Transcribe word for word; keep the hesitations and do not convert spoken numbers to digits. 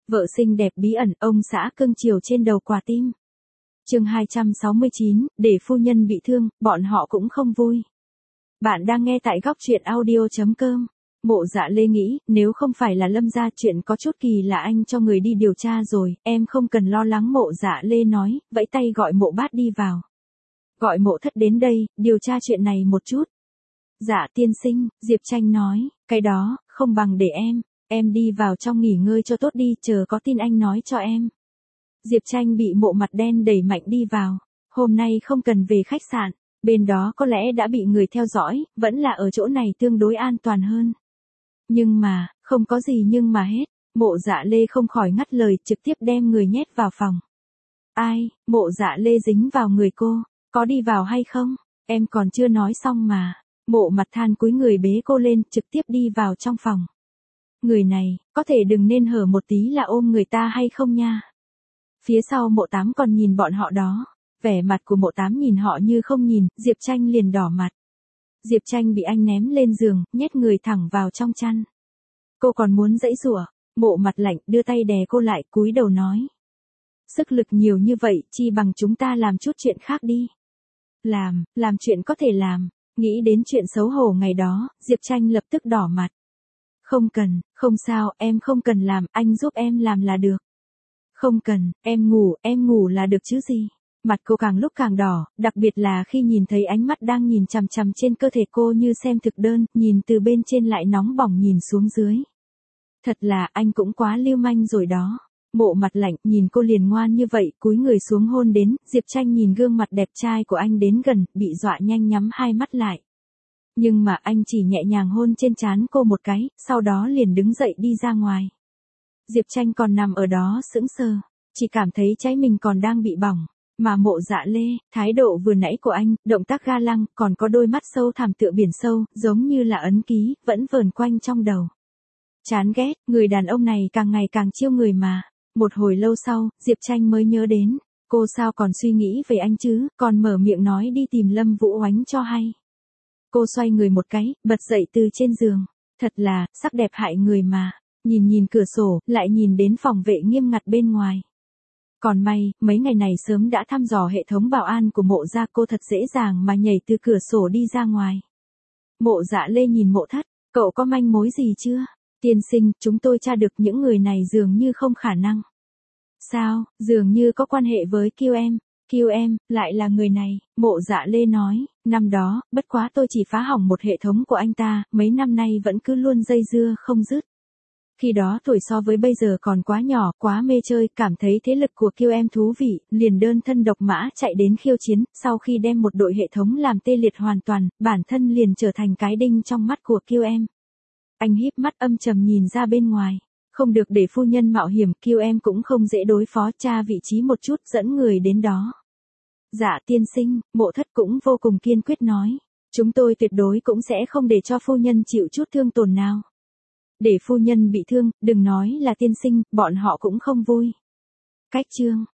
Vợ xinh đẹp bí ẩn, ông xã cưng chiều trên đầu quả tim. Chương hai trăm sáu mươi chín, để phu nhân bị thương, bọn họ cũng không vui. Bạn đang nghe tại góc truyện audio chấm com. Mộ Dạ Lê nghĩ, nếu không phải là Lâm gia chuyện có chút kỳ là anh cho người đi điều tra rồi, em không cần lo lắng. Mộ Dạ Lê nói, vẫy tay gọi Mộ Bát đi vào. Gọi Mộ Thất đến đây, điều tra chuyện này một chút. Dạ tiên sinh, Diệp Tranh nói, cái đó, không bằng để em, em đi vào trong nghỉ ngơi cho tốt đi, chờ có tin anh nói cho em. Diệp Tranh bị Mộ mặt đen đẩy mạnh đi vào, hôm nay không cần về khách sạn, bên đó có lẽ đã bị người theo dõi, vẫn là ở chỗ này tương đối an toàn hơn. Nhưng mà, không có gì nhưng mà hết, Mộ Dạ Lê không khỏi ngắt lời, trực tiếp đem người nhét vào phòng. Ai, Mộ Dạ Lê dính vào người cô, có đi vào hay không, em còn chưa nói xong mà. Mộ mặt than cúi người bế cô lên, trực tiếp đi vào trong phòng. Người này, có thể đừng nên hở một tí là ôm người ta hay không nha. Phía sau Mộ Tám còn nhìn bọn họ đó, vẻ mặt của Mộ Tám nhìn họ như không nhìn, Diệp Tranh liền đỏ mặt. Diệp Tranh bị anh ném lên giường, nhét người thẳng vào trong chăn. Cô còn muốn giãy giụa, Mộ mặt lạnh đưa tay đè cô lại, cúi đầu nói. Sức lực nhiều như vậy, chi bằng chúng ta làm chút chuyện khác đi. Làm, làm chuyện có thể làm. Nghĩ đến chuyện xấu hổ ngày đó, Diệp Tranh lập tức đỏ mặt. Không cần, không sao, em không cần làm, anh giúp em làm là được. Không cần, em ngủ, em ngủ là được chứ gì. Mặt cô càng lúc càng đỏ, đặc biệt là khi nhìn thấy ánh mắt đang nhìn chằm chằm trên cơ thể cô như xem thực đơn, nhìn từ bên trên lại nóng bỏng nhìn xuống dưới. Thật là anh cũng quá lưu manh rồi đó. Mộ mặt lạnh nhìn cô liền ngoan như vậy, cúi người xuống hôn đến, Diệp Tranh nhìn gương mặt đẹp trai của anh đến gần, bị dọa nhanh nhắm hai mắt lại. Nhưng mà anh chỉ nhẹ nhàng hôn trên trán cô một cái, sau đó liền đứng dậy đi ra ngoài. Diệp Tranh còn nằm ở đó sững sờ, chỉ cảm thấy cháy mình còn đang bị bỏng, mà Mộ Dạ Lê, thái độ vừa nãy của anh, động tác ga lăng, còn có đôi mắt sâu thẳm tựa biển sâu, giống như là ấn ký, vẫn vờn quanh trong đầu. Chán ghét, người đàn ông này càng ngày càng chiêu người mà. Một hồi lâu sau, Diệp Tranh mới nhớ đến, cô sao còn suy nghĩ về anh chứ, còn mở miệng nói đi tìm Lâm Vũ Oánh cho hay. Cô xoay người một cái, bật dậy từ trên giường, thật là, sắc đẹp hại người mà, nhìn nhìn cửa sổ, lại nhìn đến phòng vệ nghiêm ngặt bên ngoài. Còn may, mấy ngày này sớm đã thăm dò hệ thống bảo an của Mộ gia, cô thật dễ dàng mà nhảy từ cửa sổ đi ra ngoài. Mộ Dạ Lê nhìn Mộ Thất, cậu có manh mối gì chưa? Tiên sinh, chúng tôi tra được những người này dường như không khả năng. Sao, dường như có quan hệ với Q em, Q em, lại là người này, Mộ Dạ Lê nói, năm đó, bất quá tôi chỉ phá hỏng một hệ thống của anh ta, mấy năm nay vẫn cứ luôn dây dưa không dứt. Khi đó tuổi so với bây giờ còn quá nhỏ, quá mê chơi, cảm thấy thế lực của Q em thú vị, liền đơn thân độc mã chạy đến khiêu chiến, sau khi đem một đội hệ thống làm tê liệt hoàn toàn, bản thân liền trở thành cái đinh trong mắt của Q em. Anh híp mắt âm trầm nhìn ra bên ngoài. Không được để phu nhân mạo hiểm, Q em cũng không dễ đối phó, tra vị trí một chút dẫn người đến đó. Dạ tiên sinh, Mộ Thất cũng vô cùng kiên quyết nói. Chúng tôi tuyệt đối cũng sẽ không để cho phu nhân chịu chút thương tổn nào. Để phu nhân bị thương, đừng nói là tiên sinh, bọn họ cũng không vui. Cách chương.